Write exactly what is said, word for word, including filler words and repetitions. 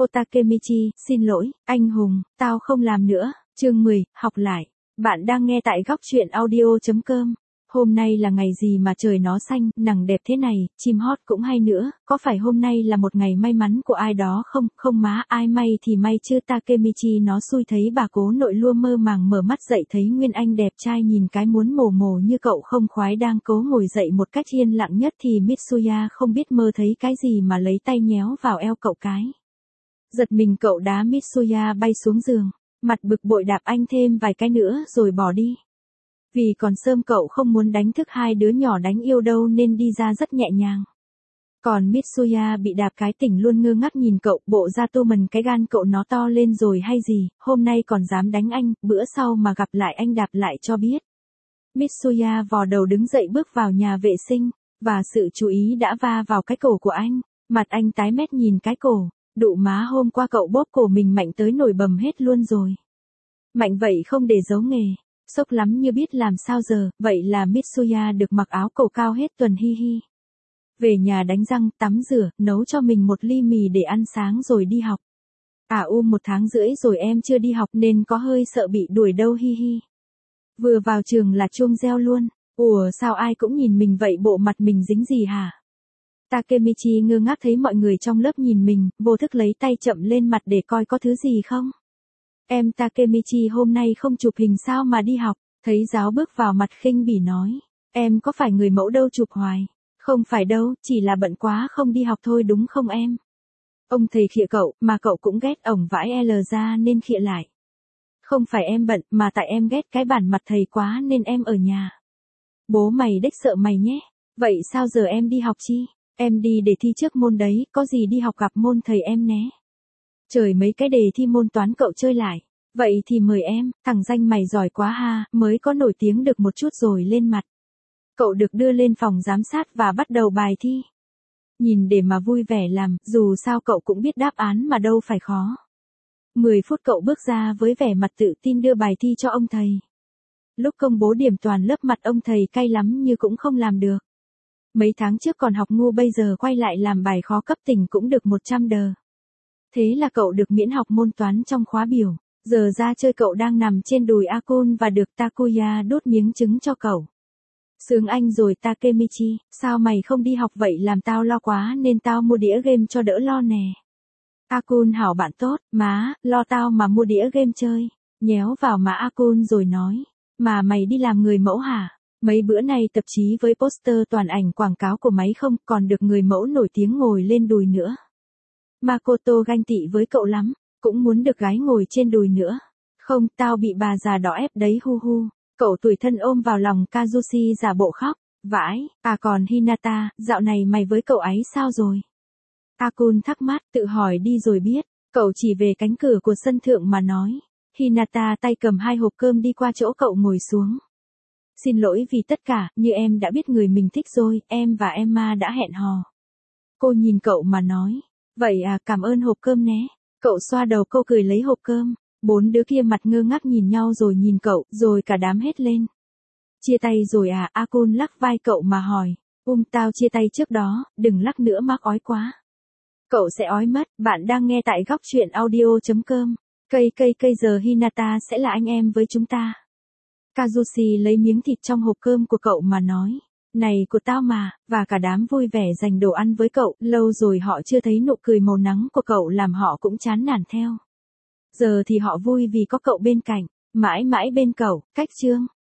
Otakemichi, xin lỗi, anh hùng, tao không làm nữa. Chương mười, học lại. Bạn đang nghe tại góc truyện audio.com. Hôm nay là ngày gì mà trời nó xanh, nắng đẹp thế này, chim hót cũng hay nữa, có phải hôm nay là một ngày may mắn của ai đó không? Không má, ai may thì may chứ. Takemichi nó xui thấy bà cố nội lua mơ màng mở mắt dậy thấy Nguyên Anh đẹp trai nhìn cái muốn mồ mồ như cậu không khoái đang cố ngồi dậy một cách yên lặng nhất thì Mitsuya không biết mơ thấy cái gì mà lấy tay nhéo vào eo cậu cái. Giật mình cậu đá Mitsuya bay xuống giường, mặt bực bội đạp anh thêm vài cái nữa rồi bỏ đi. Vì còn sớm cậu không muốn đánh thức hai đứa nhỏ đánh yêu đâu nên đi ra rất nhẹ nhàng. Còn Mitsuya bị đạp cái tỉnh luôn ngơ ngác nhìn cậu, bộ ra tô mần cái gan cậu nó to lên rồi hay gì, hôm nay còn dám đánh anh, bữa sau mà gặp lại anh đạp lại cho biết. Mitsuya vò đầu đứng dậy bước vào nhà vệ sinh, và sự chú ý đã va vào cái cổ của anh, mặt anh tái mét nhìn cái cổ, đụ má hôm qua cậu bóp cổ mình mạnh tới nổi bầm hết luôn rồi. Mạnh vậy không để giấu nghề. Sốc lắm như biết làm sao giờ, vậy là Mitsuya được mặc áo cổ cao hết tuần hi hi. Về nhà đánh răng, tắm rửa, nấu cho mình một ly mì để ăn sáng rồi đi học. À u một tháng rưỡi rồi em chưa đi học nên có hơi sợ bị đuổi đâu hi hi. Vừa vào trường là chuông reo luôn, ủa sao ai cũng nhìn mình vậy bộ mặt mình dính gì hả? Takemichi ngơ ngác thấy mọi người trong lớp nhìn mình, vô thức lấy tay chậm lên mặt để coi có thứ gì không. Em Takemichi hôm nay không chụp hình sao mà đi học, thấy giáo bước vào mặt khinh bỉ nói, em có phải người mẫu đâu chụp hoài, không phải đâu, chỉ là bận quá không đi học thôi đúng không em. Ông thầy khịa cậu, mà cậu cũng ghét ổng vãi L ra nên khịa lại. Không phải em bận, mà tại em ghét cái bản mặt thầy quá nên em ở nhà. Bố mày đếch sợ mày nhé, vậy sao giờ em đi học chi, em đi để thi trước môn đấy, có gì đi học gặp môn thầy em né. Trời mấy cái đề thi môn toán cậu chơi lại. Vậy thì mời em, thằng danh mày giỏi quá ha, mới có nổi tiếng được một chút rồi lên mặt. Cậu được đưa lên phòng giám sát và bắt đầu bài thi. Nhìn để mà vui vẻ làm, dù sao cậu cũng biết đáp án mà đâu phải khó. mười phút cậu bước ra với vẻ mặt tự tin đưa bài thi cho ông thầy. Lúc công bố điểm toàn lớp mặt ông thầy cay lắm như cũng không làm được. Mấy tháng trước còn học ngu bây giờ quay lại làm bài khó cấp tỉnh cũng được một trăm đờ. Thế là cậu được miễn học môn toán trong khóa biểu, giờ ra chơi cậu đang nằm trên đùi Akun và được Takuya đốt miếng trứng cho cậu. Sướng anh rồi Takemichi, sao mày không đi học vậy làm tao lo quá nên tao mua đĩa game cho đỡ lo nè. Akun hảo bạn tốt, má, lo tao mà mua đĩa game chơi, nhéo vào má Akun rồi nói, mà mày đi làm người mẫu hả? Mấy bữa nay tạp chí với poster toàn ảnh quảng cáo của máy không còn được người mẫu nổi tiếng ngồi lên đùi nữa. Makoto ganh tị với cậu lắm, cũng muốn được gái ngồi trên đùi nữa. Không, tao bị bà già đỏ ép đấy hu hu. Cậu tủi thân ôm vào lòng Kazushi giả bộ khóc. Vãi, à còn Hinata, dạo này mày với cậu ấy sao rồi? Akun thắc mắc, tự hỏi đi rồi biết. Cậu chỉ về cánh cửa của sân thượng mà nói. Hinata tay cầm hai hộp cơm đi qua chỗ cậu ngồi xuống. Xin lỗi vì tất cả, như em đã biết người mình thích rồi, em và Emma đã hẹn hò. Cô nhìn cậu mà nói. Vậy à, cảm ơn hộp cơm né. Cậu xoa đầu cô cười lấy hộp cơm. Bốn đứa kia mặt ngơ ngác nhìn nhau rồi nhìn cậu, rồi cả đám hết lên. Chia tay rồi à, Akun lắc vai cậu mà hỏi. Um tao chia tay trước đó, đừng lắc nữa mắc ói quá. Cậu sẽ ói mất, bạn đang nghe tại góc truyện audio.com. Cây cây cây giờ Hinata sẽ là anh em với chúng ta. Kazushi lấy miếng thịt trong hộp cơm của cậu mà nói. Này của tao mà, và cả đám vui vẻ dành đồ ăn với cậu, lâu rồi họ chưa thấy nụ cười màu nắng của cậu làm họ cũng chán nản theo. Giờ thì họ vui vì có cậu bên cạnh, mãi mãi bên cậu, cách chương.